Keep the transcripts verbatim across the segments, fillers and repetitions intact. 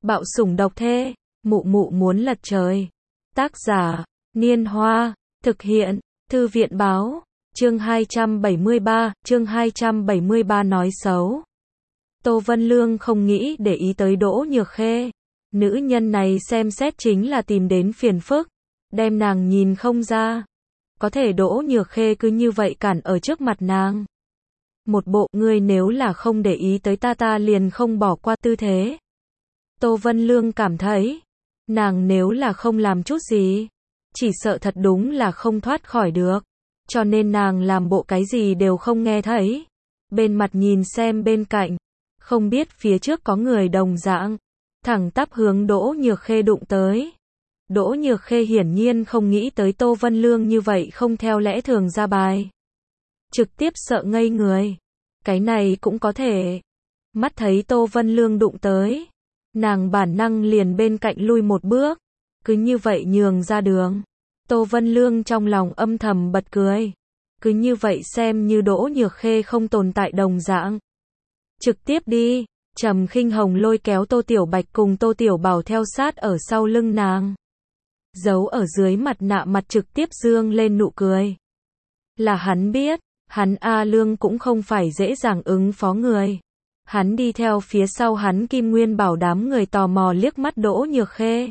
Bạo sủng độc thê, mụ mụ muốn lật trời. Tác giả, Niên Hoa, thực hiện, Thư viện báo, chương hai trăm bảy mươi ba, chương hai trăm bảy mươi ba nói xấu. Tô Vân Lương không nghĩ để ý tới Đỗ Nhược Khê. Nữ nhân này xem xét chính là tìm đến phiền phức, đem nàng nhìn không ra. Có thể Đỗ Nhược Khê cứ như vậy cản ở trước mặt nàng. Một bộ, ngươi nếu là không để ý tới ta ta liền không bỏ qua tư thế. Tô Vân Lương cảm thấy, nàng nếu là không làm chút gì, chỉ sợ thật đúng là không thoát khỏi được. Cho nên nàng làm bộ cái gì đều không nghe thấy. Bên mặt nhìn xem bên cạnh, không biết phía trước có người đồng dạng, thẳng tắp hướng Đỗ Nhược Khê đụng tới. Đỗ Nhược Khê hiển nhiên không nghĩ tới Tô Vân Lương như vậy không theo lẽ thường ra bài. Trực tiếp sợ ngây người. Cái này cũng có thể. Mắt thấy Tô Vân Lương đụng tới, nàng bản năng liền bên cạnh lui một bước, cứ như vậy nhường ra đường. Tô Vân Lương trong lòng âm thầm bật cười. Cứ như vậy xem như Đỗ Nhược Khê không tồn tại đồng dạng. Trực tiếp đi. Trầm Khinh Hồng lôi kéo Tô Tiểu Bạch cùng Tô Tiểu Bảo theo sát ở sau lưng nàng. Giấu ở dưới mặt nạ mặt trực tiếp dương lên nụ cười. Là hắn biết, hắn A Lương cũng không phải dễ dàng ứng phó người. Hắn đi theo phía sau hắn Kim Nguyên Bảo đám người tò mò liếc mắt Đỗ Nhược Khê.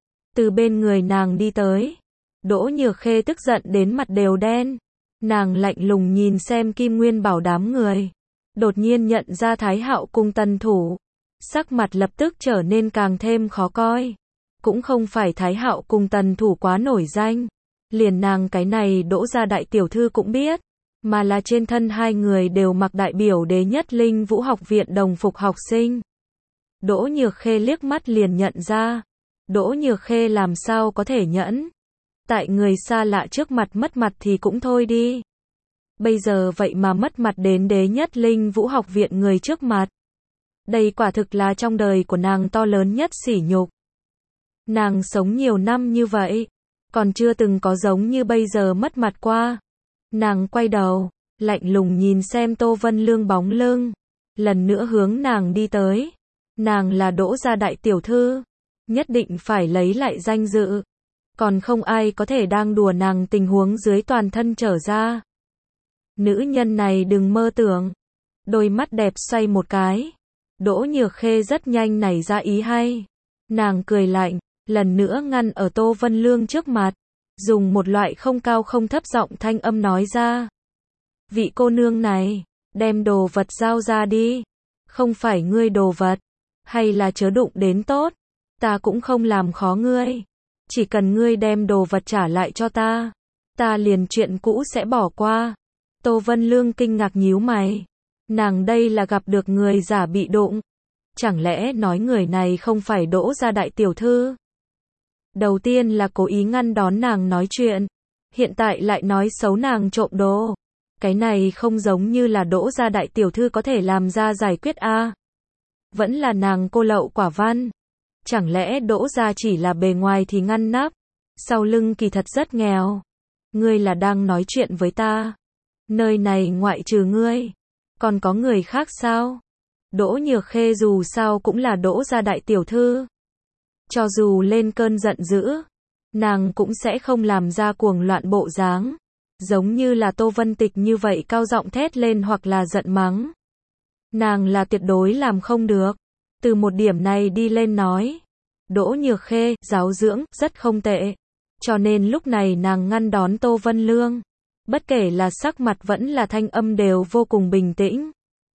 Từ bên người nàng đi tới. Đỗ Nhược Khê tức giận đến mặt đều đen. Nàng lạnh lùng nhìn xem Kim Nguyên Bảo đám người. Đột nhiên nhận ra Thái Hạo cùng Tần Thủ. Sắc mặt lập tức trở nên càng thêm khó coi. Cũng không phải Thái Hạo cùng Tần Thủ quá nổi danh. Liền nàng cái này Đỗ gia đại tiểu thư cũng biết. Mà là trên thân hai người đều mặc đại biểu đế nhất linh vũ học viện đồng phục học sinh. Đỗ Nhược Khê liếc mắt liền nhận ra. Đỗ Nhược Khê làm sao có thể nhẫn. Tại người xa lạ trước mặt mất mặt thì cũng thôi đi. Bây giờ vậy mà mất mặt đến đế nhất linh vũ học viện người trước mặt. Đây quả thực là trong đời của nàng to lớn nhất sỉ nhục. Nàng sống nhiều năm như vậy, còn chưa từng có giống như bây giờ mất mặt qua. Nàng quay đầu, lạnh lùng nhìn xem Tô Vân Lương bóng lưng, lần nữa hướng nàng đi tới. Nàng là Đỗ gia đại tiểu thư, nhất định phải lấy lại danh dự. Còn không ai có thể đang đùa nàng tình huống dưới toàn thân trở ra. Nữ nhân này đừng mơ tưởng. Đôi mắt đẹp xoay một cái. Đỗ Nhược Khê rất nhanh nảy ra ý hay. Nàng cười lạnh, lần nữa ngăn ở Tô Vân Lương trước mặt. Dùng một loại không cao không thấp giọng thanh âm nói ra. Vị cô nương này, đem đồ vật giao ra đi. Không phải ngươi đồ vật, hay là chớ đụng đến tốt. Ta cũng không làm khó ngươi. Chỉ cần ngươi đem đồ vật trả lại cho ta, ta liền chuyện cũ sẽ bỏ qua. Tô Vân Lương kinh ngạc nhíu mày. Nàng đây là gặp được người giả bị đụng. Chẳng lẽ nói người này không phải Đỗ gia đại tiểu thư? Đầu tiên là cố ý ngăn đón nàng nói chuyện. Hiện tại lại nói xấu nàng trộm đồ. Cái này không giống như là Đỗ gia đại tiểu thư có thể làm ra giải quyết a. Vẫn là nàng cô lậu quả văn. Chẳng lẽ Đỗ gia chỉ là bề ngoài thì ngăn nắp, sau lưng kỳ thật rất nghèo. Ngươi là đang nói chuyện với ta. Nơi này ngoại trừ ngươi, còn có người khác sao? Đỗ Nhược Khê dù sao cũng là Đỗ gia đại tiểu thư. Cho dù lên cơn giận dữ, nàng cũng sẽ không làm ra cuồng loạn bộ dáng. Giống như là Tô Vân Tịch như vậy cao giọng thét lên hoặc là giận mắng. Nàng là tuyệt đối làm không được. Từ một điểm này đi lên nói. Đỗ Nhược Khê, giáo dưỡng, rất không tệ. Cho nên lúc này nàng ngăn đón Tô Vân Lương. Bất kể là sắc mặt vẫn là thanh âm đều vô cùng bình tĩnh.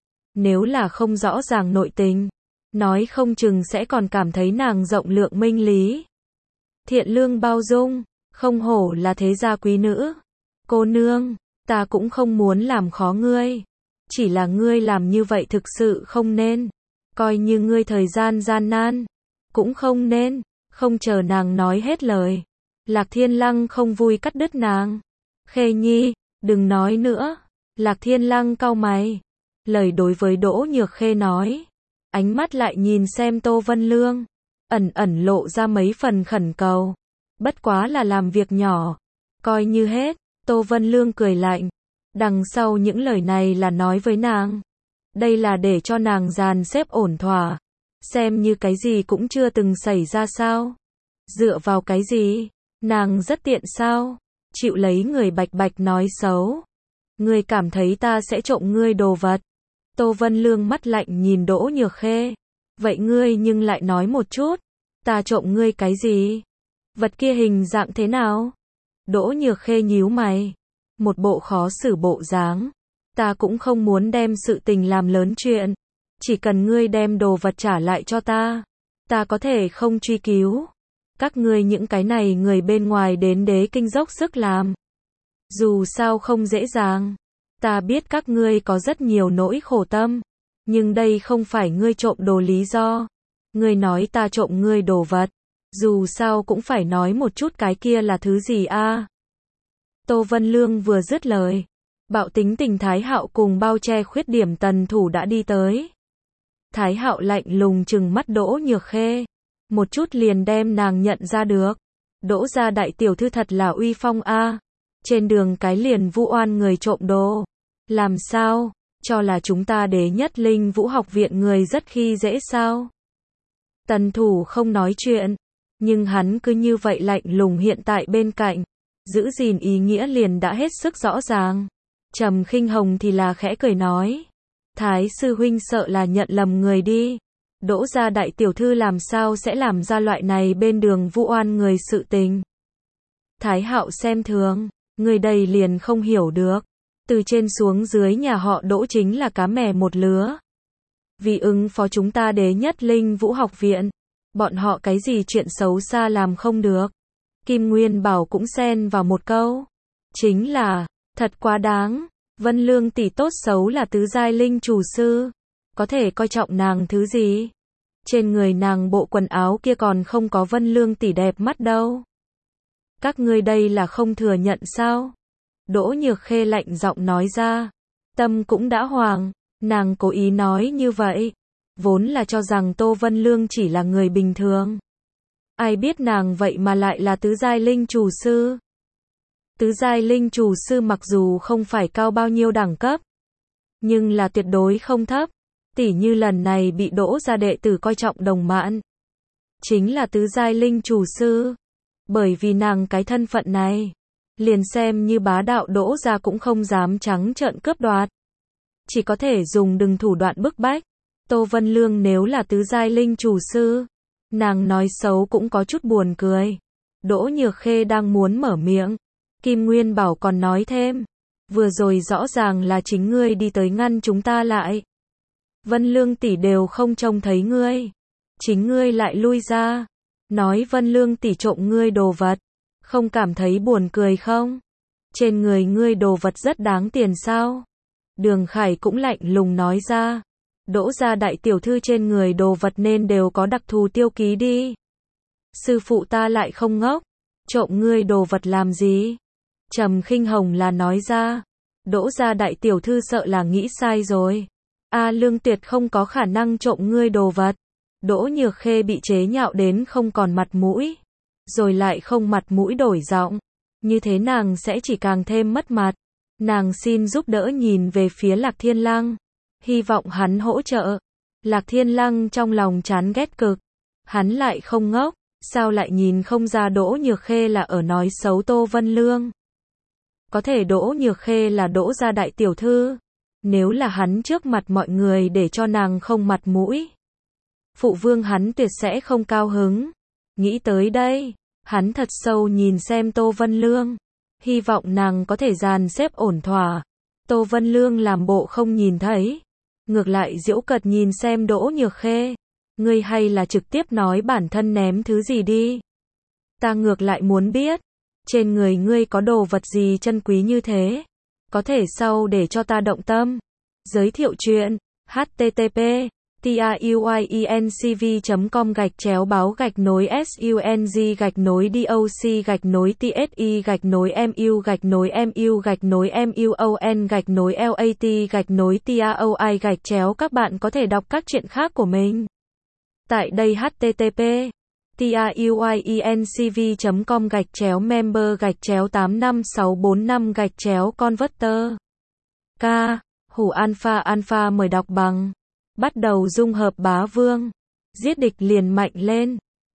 Nếu là không rõ ràng nội tình, nói không chừng sẽ còn cảm thấy nàng rộng lượng minh lý. Thiện lương bao dung, không hổ là thế gia quý nữ. Cô nương, ta cũng không muốn làm khó ngươi. Chỉ là ngươi làm như vậy thực sự không nên. Coi như ngươi thời gian gian nan, cũng không nên. Không chờ nàng nói hết lời. Lạc Thiên Lăng không vui cắt đứt nàng. Khê Nhi, đừng nói nữa. Lạc Thiên Lăng cau mày. Lời đối với Đỗ Nhược Khê nói. Ánh mắt lại nhìn xem Tô Vân Lương. Ẩn ẩn lộ ra mấy phần khẩn cầu. Bất quá là làm việc nhỏ. Coi như hết. Tô Vân Lương cười lạnh. Đằng sau những lời này là nói với nàng. Đây là để cho nàng dàn xếp ổn thỏa. Xem như cái gì cũng chưa từng xảy ra sao? Dựa vào cái gì? Nàng rất tiện sao? Chịu lấy người Bạch Bạch nói xấu. Ngươi cảm thấy ta sẽ trộm ngươi đồ vật? Tô Vân Lương mắt lạnh nhìn Đỗ Nhược Khê. Vậy ngươi nhưng lại nói một chút. Ta trộm ngươi cái gì? Vật kia hình dạng thế nào? Đỗ Nhược Khê nhíu mày. Một bộ khó xử bộ dáng. Ta cũng không muốn đem sự tình làm lớn chuyện. Chỉ cần ngươi đem đồ vật trả lại cho ta. Ta có thể không truy cứu. Các ngươi những cái này người bên ngoài đến đế kinh dốc sức làm. Dù sao không dễ dàng. Ta biết các ngươi có rất nhiều nỗi khổ tâm. Nhưng đây không phải ngươi trộm đồ lý do. Ngươi nói ta trộm ngươi đồ vật. Dù sao cũng phải nói một chút cái kia là thứ gì a? À? Tô Vân Lương vừa dứt lời. Bạo tính tình Thái Hạo cùng bao che khuyết điểm Tần Thủ đã đi tới. Thái Hạo lạnh lùng trừng mắt Đỗ Nhược Khê. Một chút liền đem nàng nhận ra được. Đỗ gia đại tiểu thư thật là uy phong a. À. Trên đường cái liền vu oan người trộm đồ. Làm sao? Cho là chúng ta đế nhất linh vũ học viện người rất khi dễ sao? Tần Thủ không nói chuyện. Nhưng hắn cứ như vậy lạnh lùng hiện tại bên cạnh. Giữ gìn ý nghĩa liền đã hết sức rõ ràng. Trầm Khinh Hồng thì là khẽ cười nói. Thái sư huynh sợ là nhận lầm người đi. Đỗ gia đại tiểu thư làm sao sẽ làm ra loại này bên đường vu oan người sự tình. Thái Hạo xem thường. Người đây liền không hiểu được. Từ trên xuống dưới nhà họ Đỗ chính là cá mè một lứa. Vì ứng phó chúng ta đế nhất linh vũ học viện. Bọn họ cái gì chuyện xấu xa làm không được. Kim Nguyên Bảo cũng xen vào một câu. Chính là, thật quá đáng. Vân Lương tỷ tốt xấu là tứ giai linh chủ sư. Có thể coi trọng nàng thứ gì? Trên người nàng bộ quần áo kia còn không có Vân Lương tỷ đẹp mắt đâu. Các ngươi đây là không thừa nhận sao? Đỗ Nhược Khê lạnh giọng nói ra. Tâm cũng đã hoàng. Nàng cố ý nói như vậy. Vốn là cho rằng Tô Vân Lương chỉ là người bình thường. Ai biết nàng vậy mà lại là tứ giai linh chủ sư. Tứ giai linh chủ sư mặc dù không phải cao bao nhiêu đẳng cấp. Nhưng là tuyệt đối không thấp. Tỉ như lần này bị Đỗ gia đệ tử coi trọng đồng mãn. Chính là tứ giai linh chủ sư. Bởi vì nàng cái thân phận này. Liền xem như bá đạo Đỗ gia cũng không dám trắng trợn cướp đoạt. Chỉ có thể dùng đừng thủ đoạn bức bách. Tô Vân Lương nếu là tứ giai linh chủ sư. Nàng nói xấu cũng có chút buồn cười. Đỗ Nhược Khê đang muốn mở miệng. Kim Nguyên Bảo còn nói thêm. Vừa rồi rõ ràng là chính ngươi đi tới ngăn chúng ta lại. Vân Lương tỷ đều không trông thấy ngươi. Chính ngươi lại lui ra. Nói Vân Lương tỷ trộm ngươi đồ vật. Không cảm thấy buồn cười không? Trên người ngươi đồ vật rất đáng tiền sao? Đường Khải cũng lạnh lùng nói ra. Đỗ gia đại tiểu thư trên người đồ vật nên đều có đặc thù tiêu ký đi. Sư phụ ta lại không ngốc. Trộm ngươi đồ vật làm gì? Trầm Khinh Hồng là nói ra. Đỗ gia đại tiểu thư sợ là nghĩ sai rồi. A Lương tuyệt không có khả năng trộm ngươi đồ vật. Đỗ Nhược Khê bị chế nhạo đến không còn mặt mũi. Rồi lại không mặt mũi đổi giọng. Như thế nàng sẽ chỉ càng thêm mất mặt. Nàng xin giúp đỡ nhìn về phía Lạc Thiên Lăng. Hy vọng hắn hỗ trợ. Lạc Thiên Lăng trong lòng chán ghét cực. Hắn lại không ngốc. Sao lại nhìn không ra Đỗ Nhược Khê là ở nói xấu Tô Vân Lương? Có thể Đỗ Nhược Khê là Đỗ gia đại tiểu thư. Nếu là hắn trước mặt mọi người để cho nàng không mặt mũi. Phụ vương hắn tuyệt sẽ không cao hứng. Nghĩ tới đây. Hắn thật sâu nhìn xem Tô Vân Lương. Hy vọng nàng có thể dàn xếp ổn thỏa. Tô Vân Lương làm bộ không nhìn thấy. Ngược lại giễu cợt nhìn xem Đỗ Nhược Khê. Ngươi hay là trực tiếp nói bản thân ném thứ gì đi. Ta ngược lại muốn biết. Trên người ngươi có đồ vật gì chân quý như thế. Có thể sau để cho ta động tâm. Giới thiệu chuyện. H T T P truyencv chấm com gạch chéo báo gạch nối sung gạch nối doc gạch nối tsi gạch nối mu gạch nối mu gạch nối muon gạch nối lat gạch nối taoi gạch chéo. Các bạn có thể đọc các chuyện khác của mình tại đây. H T T P truyencv chấm com gạch chéo member gạch chéo tám năm sáu bốn năm gạch chéo converter. K. Hủ alpha alpha mời đọc bằng. Bắt đầu dung hợp bá vương. Giết địch liền mạnh lên.